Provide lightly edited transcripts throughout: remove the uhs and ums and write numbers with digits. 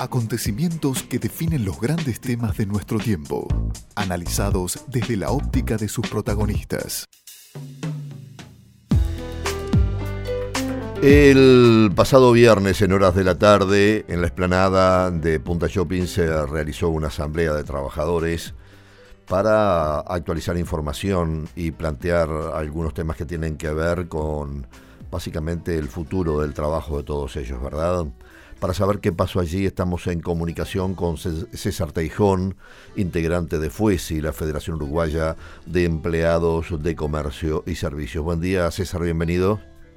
Acontecimientos que definen los grandes temas de nuestro tiempo, analizados desde la óptica de sus protagonistas. El pasado viernes, en horas de la tarde, en la explanada de Punta Shopping se realizó una asamblea de trabajadores para actualizar información y plantear algunos temas que tienen que ver con, básicamente, el futuro del trabajo de todos ellos, ¿verdad? Para saber qué pasó allí, estamos en comunicación con César Teijón, integrante de FUESI, la Federación Uruguaya de Empleados de Comercio y Servicios. Buen día, César, bienvenido.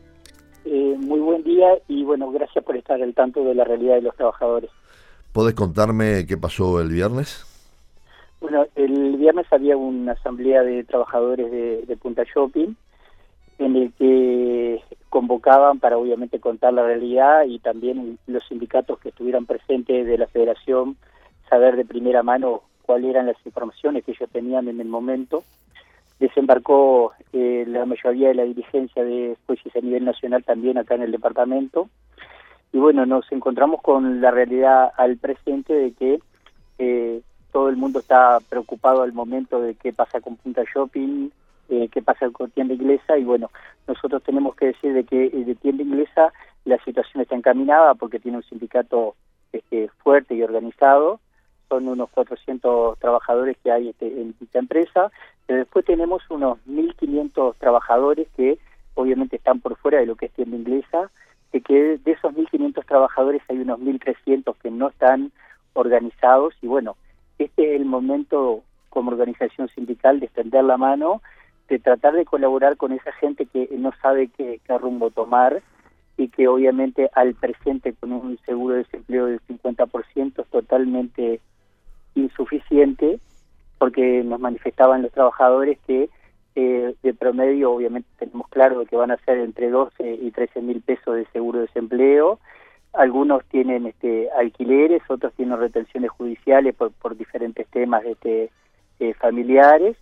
Muy buen día y bueno, gracias por estar al tanto de la realidad de los trabajadores. ¿Podés contarme qué pasó el viernes? Bueno, el viernes había una asamblea de trabajadores de Punta Shopping en el que convocaban para obviamente contar la realidad y también los sindicatos que estuvieran presentes de la federación saber de primera mano cuáles eran las informaciones que ellos tenían en el momento. Desembarcó la mayoría de la dirigencia de FUESI a nivel nacional también acá en el departamento y bueno, nos encontramos con la realidad al presente de que todo el mundo está preocupado al momento de qué pasa con Punta Shopping, qué pasa con Tienda Inglesa y bueno, nosotros tenemos que decir de que de Tienda Inglesa la situación está encaminada porque tiene un sindicato fuerte y organizado, son unos 400 trabajadores que hay en esta empresa, pero después tenemos unos 1.500 trabajadores que obviamente están por fuera de lo que es Tienda Inglesa, que de esos 1.500 trabajadores hay unos 1.300 que no están organizados y bueno, este es el momento como organización sindical de extender la mano, de tratar de colaborar con esa gente que no sabe qué rumbo tomar y que obviamente al presente con un seguro de desempleo del 50% es totalmente insuficiente porque nos manifestaban los trabajadores que de promedio obviamente tenemos claro de que van a ser entre 12 y 13 mil pesos de seguro de desempleo. Algunos tienen alquileres, otros tienen retenciones judiciales por diferentes temas familiares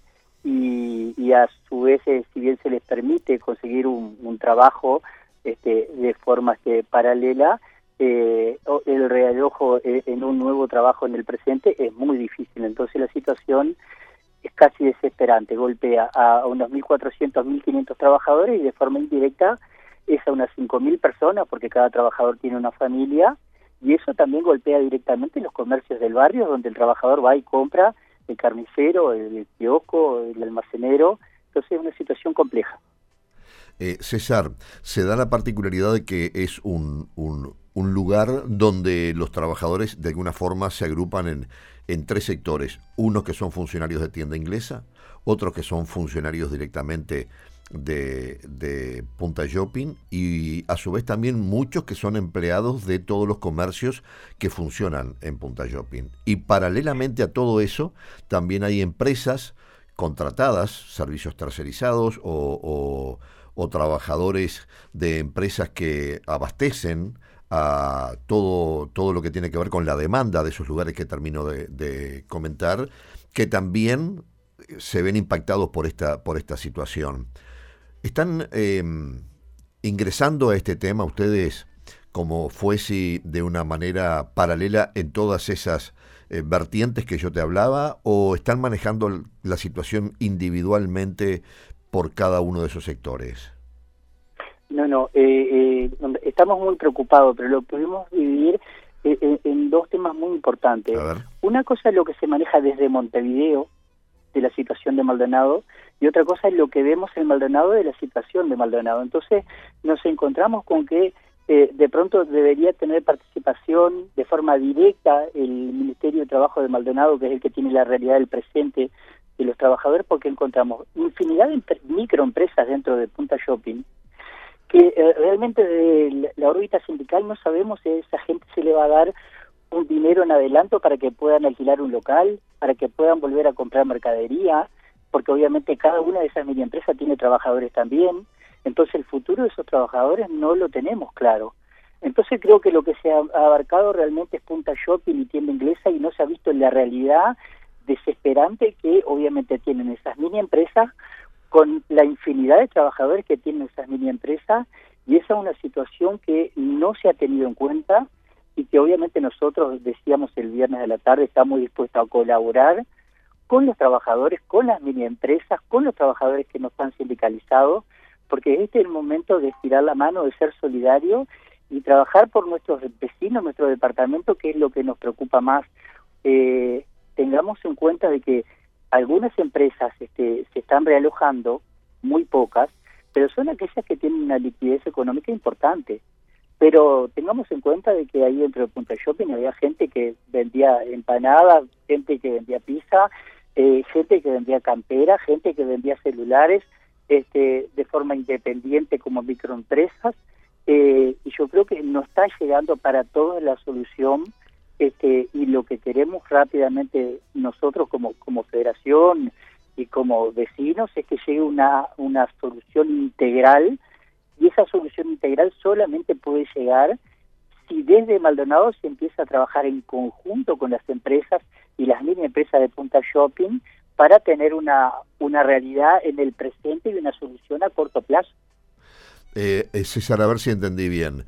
y a su vez, si bien se les permite conseguir un trabajo de forma paralela, el realojo en un nuevo trabajo en el presente es muy difícil. Entonces la situación es casi desesperante, golpea a unos 1.400, 1.500 trabajadores y de forma indirecta es a unas 5.000 personas porque cada trabajador tiene una familia y eso también golpea directamente los comercios del barrio donde el trabajador va y compra el carnicero, el kiosco, el almacenero, entonces es una situación compleja. César, se da la particularidad de que es un lugar donde los trabajadores de alguna forma se agrupan en tres sectores, unos que son funcionarios de Tienda Inglesa, otros que son funcionarios directamente de Punta Shopping y a su vez también muchos que son empleados de todos los comercios que funcionan en Punta Shopping. Y paralelamente a todo eso también hay empresas contratadas, servicios tercerizados o trabajadores de empresas que abastecen a todo lo que tiene que ver con la demanda de esos lugares que termino de comentar, que también se ven impactados por esta situación. ¿Están ingresando a este tema ustedes como FUESI de una manera paralela en todas esas vertientes que yo te hablaba o están manejando la situación individualmente por cada uno de esos sectores? No, estamos muy preocupados, pero lo podemos dividir en dos temas muy importantes. Una cosa es lo que se maneja desde Montevideo, de la situación de Maldonado, y otra cosa es lo que vemos en Maldonado de la situación de Maldonado. Entonces nos encontramos con que de pronto debería tener participación de forma directa el Ministerio de Trabajo de Maldonado, que es el que tiene la realidad del presente de los trabajadores, porque encontramos infinidad de microempresas dentro de Punta Shopping, que realmente de la órbita sindical no sabemos si a esa gente se le va a dar un dinero en adelanto para que puedan alquilar un local, para que puedan volver a comprar mercadería, porque obviamente cada una de esas mini empresas tiene trabajadores también, entonces el futuro de esos trabajadores no lo tenemos claro. Entonces creo que lo que se ha abarcado realmente es Punta Shopping y Tienda Inglesa y no se ha visto en la realidad desesperante que obviamente tienen esas mini empresas con la infinidad de trabajadores que tienen esas mini empresas y esa es una situación que no se ha tenido en cuenta y que obviamente nosotros, decíamos el viernes de la tarde, estamos dispuestos a colaborar con los trabajadores, con las mini empresas, con los trabajadores que no están sindicalizados, porque este es el momento de estirar la mano, de ser solidario y trabajar por nuestros vecinos, nuestro departamento, que es lo que nos preocupa más. Tengamos en cuenta de que algunas empresas se están realojando, muy pocas, pero son aquellas que tienen una liquidez económica importante. Pero tengamos en cuenta de que ahí dentro de Punta Shopping había gente que vendía empanadas, gente que vendía pizza, gente que vendía campera, gente que vendía celulares de forma independiente como microempresas, y yo creo que no está llegando para todos la solución, y lo que queremos rápidamente nosotros como federación y como vecinos es que llegue una solución integral, y esa solución integral solamente puede llegar si desde Maldonado se empieza a trabajar en conjunto con las empresas y las mini empresas de Punta Shopping para tener una realidad en el presente y una solución a corto plazo. César, a ver si entendí bien.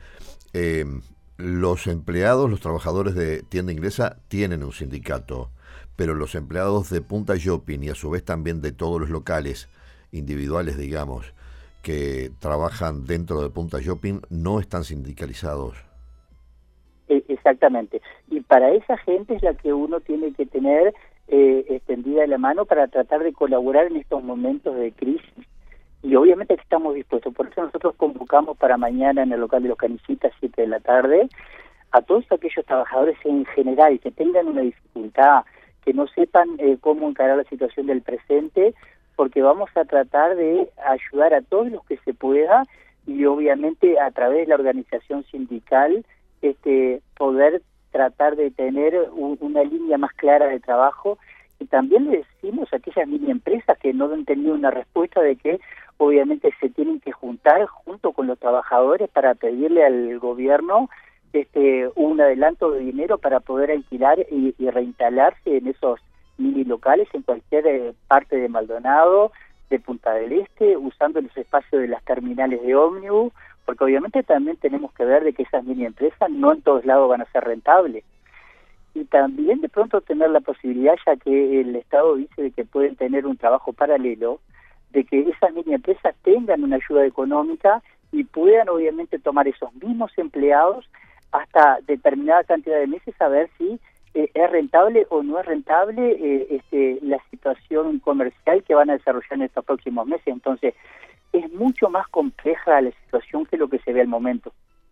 Los empleados, los trabajadores de tienda inglesa tienen un sindicato, pero los empleados de Punta Shopping y a su vez también de todos los locales individuales, digamos, que trabajan dentro de Punta Shopping no están sindicalizados. Exactamente. Y para esa gente es la que uno tiene que tener extendida la mano para tratar de colaborar en estos momentos de crisis. Y obviamente que estamos dispuestos. Por eso nosotros convocamos para mañana en el local de los Canisitas, 7 de la tarde, a todos aquellos trabajadores en general que tengan una dificultad, que no sepan cómo encarar la situación del presente, porque vamos a tratar de ayudar a todos los que se pueda y obviamente a través de la organización sindical poder tratar de tener una línea más clara de trabajo. Y también le decimos a aquellas mini empresas que no han tenido una respuesta de que obviamente se tienen que juntar junto con los trabajadores para pedirle al gobierno un adelanto de dinero para poder alquilar y reinstalarse en esos mini locales en cualquier parte de Maldonado, de Punta del Este, usando los espacios de las terminales de ómnibus, porque obviamente también tenemos que ver de que esas mini empresas no en todos lados van a ser rentables. Y también de pronto tener la posibilidad, ya que el Estado dice de que pueden tener un trabajo paralelo, de que esas mini empresas tengan una ayuda económica y puedan obviamente tomar esos mismos empleados hasta determinada cantidad de meses a ver si es rentable o no es rentable la situación comercial que van a desarrollar en estos próximos meses. Entonces, es mucho más compleja la situación que lo que se ve al momento.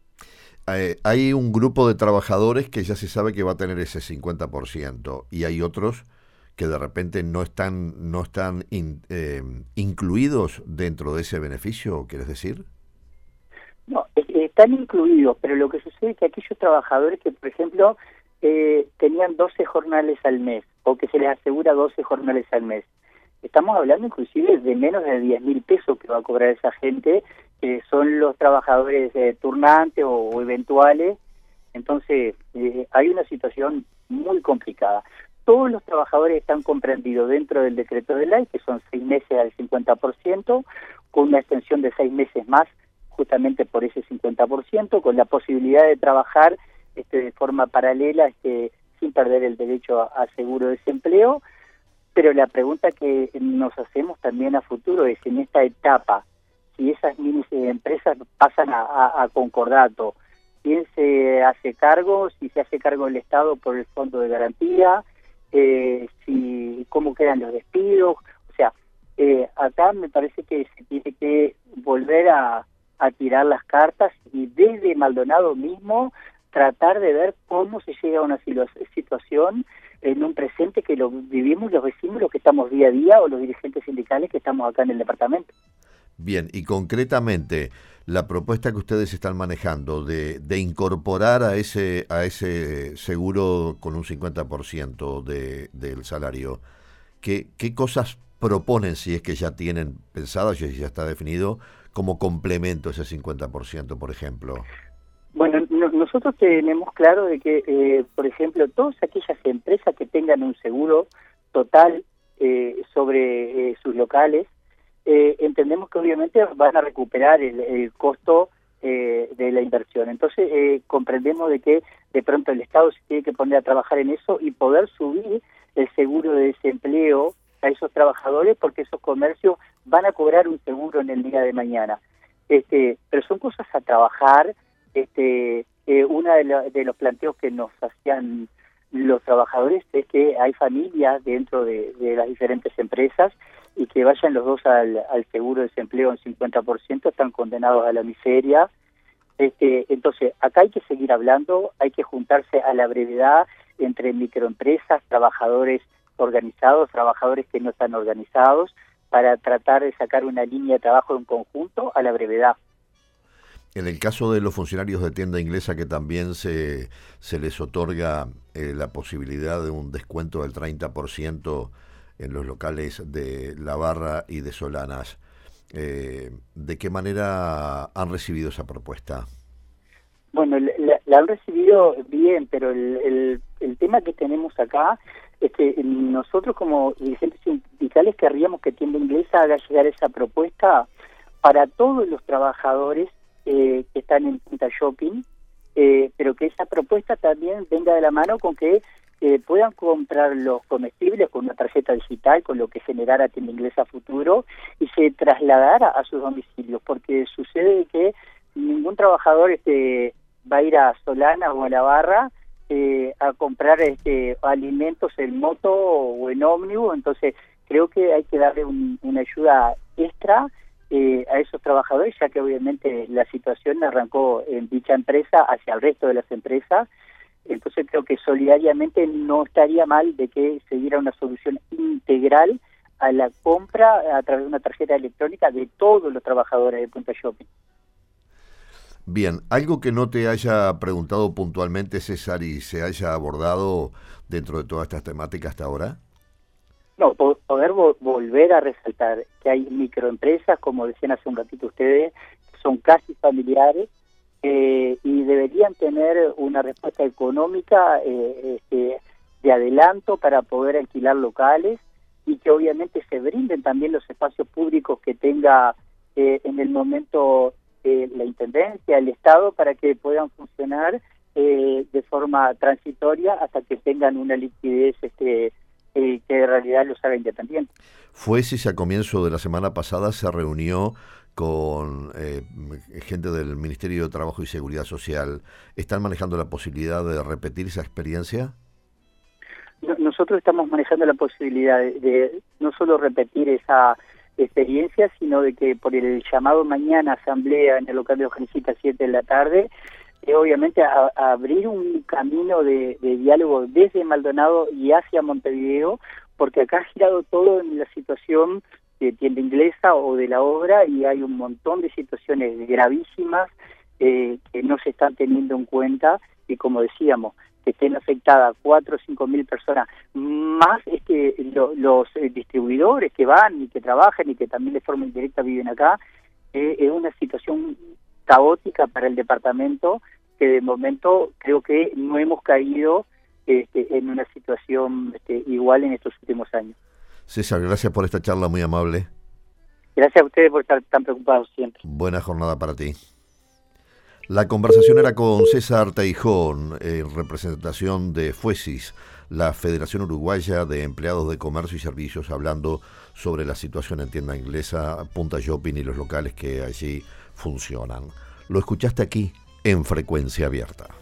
Hay un grupo de trabajadores que ya se sabe que va a tener ese 50% y hay otros que de repente no están incluidos dentro de ese beneficio, ¿quieres decir? No, están incluidos, pero lo que sucede es que aquellos trabajadores que, por ejemplo, tenían 12 jornales al mes o que se les asegura 12 jornales al mes, estamos hablando inclusive de menos de 10.000 pesos que va a cobrar esa gente, que son los trabajadores turnantes o eventuales. Entonces hay una situación muy complicada. Todos los trabajadores están comprendidos dentro del decreto de ley, que son 6 meses al 50%, con una extensión de 6 meses más, justamente por ese 50%, con la posibilidad de trabajar de forma paralela, sin perder el derecho a seguro de desempleo. Pero la pregunta que nos hacemos también a futuro es, en esta etapa, si esas mini empresas pasan a concordato, ¿quién se hace cargo? Si se hace cargo el Estado por el fondo de garantía, cómo quedan los despidos. O sea, acá me parece que se tiene que volver a tirar las cartas y desde Maldonado mismo tratar de ver cómo se llega a una situación en un presente que lo vivimos los vecinos, los que estamos día a día, o los dirigentes sindicales que estamos acá en el departamento. Bien, y concretamente, la propuesta que ustedes están manejando de incorporar a ese seguro con un 50% del salario, ¿qué cosas proponen, si es que ya tienen pensadas, si ya está definido, como complemento a ese 50%, por ejemplo? Bueno, nosotros tenemos claro de que, por ejemplo, todas aquellas empresas que tengan un seguro total sobre sus locales, entendemos que obviamente van a recuperar el costo de la inversión. Entonces comprendemos de que de pronto el Estado se tiene que poner a trabajar en eso y poder subir el seguro de desempleo a esos trabajadores, porque esos comercios van a cobrar un seguro en el día de mañana. Pero son cosas a trabajar. Una de los planteos que nos hacían los trabajadores es que hay familias dentro de las diferentes empresas y que vayan los dos al seguro de desempleo en 50%, están condenados a la miseria. Entonces, acá hay que seguir hablando, hay que juntarse a la brevedad entre microempresas, trabajadores organizados, trabajadores que no están organizados, para tratar de sacar una línea de trabajo en conjunto a la brevedad. En el caso de los funcionarios de tienda inglesa, que también se les otorga la posibilidad de un descuento del 30% en los locales de La Barra y de Solanas, ¿de qué manera han recibido esa propuesta? Bueno, la han recibido bien, pero el tema que tenemos acá es que nosotros como dirigentes sindicales querríamos que Tienda Inglesa haga llegar esa propuesta para todos los trabajadores que están en Punta Shopping, pero que esa propuesta también venga de la mano con que puedan comprar los comestibles con una tarjeta digital, con lo que generara Tienda Inglesa futuro, y se trasladara a sus domicilios, porque sucede que ningún trabajador va a ir a Solana o a La Barra a comprar alimentos en moto o en ómnibus. Entonces creo que hay que darle una ayuda extra a esos trabajadores, ya que obviamente la situación arrancó en dicha empresa hacia el resto de las empresas. Entonces creo que solidariamente no estaría mal de que se diera una solución integral a la compra a través de una tarjeta electrónica de todos los trabajadores de Punta Shopping. Bien, algo que no te haya preguntado puntualmente, César, y se haya abordado dentro de todas estas temáticas hasta ahora. No, poder volver a resaltar que hay microempresas, como decían hace un ratito ustedes, que son casi familiares, y deberían tener una respuesta económica de adelanto para poder alquilar locales, y que obviamente se brinden también los espacios públicos que tenga en el momento la Intendencia, el Estado, para que puedan funcionar de forma transitoria hasta que tengan una liquidez que en realidad los haga independientes. Fuesis a comienzo de la semana pasada se reunió con gente del Ministerio de Trabajo y Seguridad Social. ¿Están manejando la posibilidad de repetir esa experiencia? Nosotros estamos manejando la posibilidad de no solo repetir esa experiencia, sino de que por el llamado mañana asamblea en el local de Ojanicita a 7 de la tarde, obviamente a abrir un camino de diálogo desde Maldonado y hacia Montevideo, porque acá ha girado todo en la situación de Tienda Inglesa o de la obra, y hay un montón de situaciones gravísimas que no se están teniendo en cuenta, y como decíamos, que estén afectadas 4 o 5 mil personas, más los distribuidores que van y que trabajan y que también de forma indirecta viven acá. Es una situación caótica para el departamento, que de momento creo que no hemos caído en una situación igual en estos últimos años. César, gracias por esta charla muy amable. Gracias a ustedes por estar tan preocupados siempre. Buena jornada para ti. La conversación era con César Teijón, en representación de Fuesis, la Federación Uruguaya de Empleados de Comercio y Servicios, hablando sobre la situación en Tienda Inglesa, Punta Shopping y los locales que allí funcionan. Lo escuchaste aquí en Frecuencia Abierta.